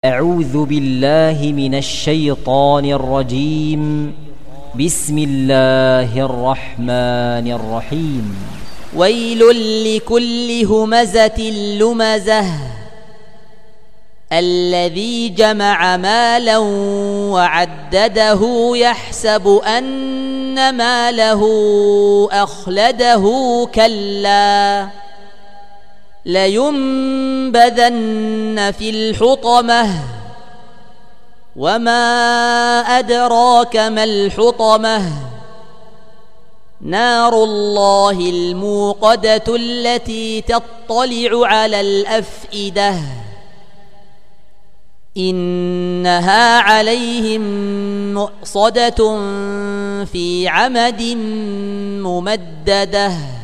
أعوذ بالله من الشيطان الرجيم. بسم الله الرحمن الرحيم. ويل لكل همزة لمزة الذي جمع مالا وعدده يحسب أن ماله أخلده كلا لينبذن في الحطمة وما أدراك ما الحطمة نار الله الموقدة التي تطلع على الأفئدة إنها عليهم مؤصدة في عمد ممددة.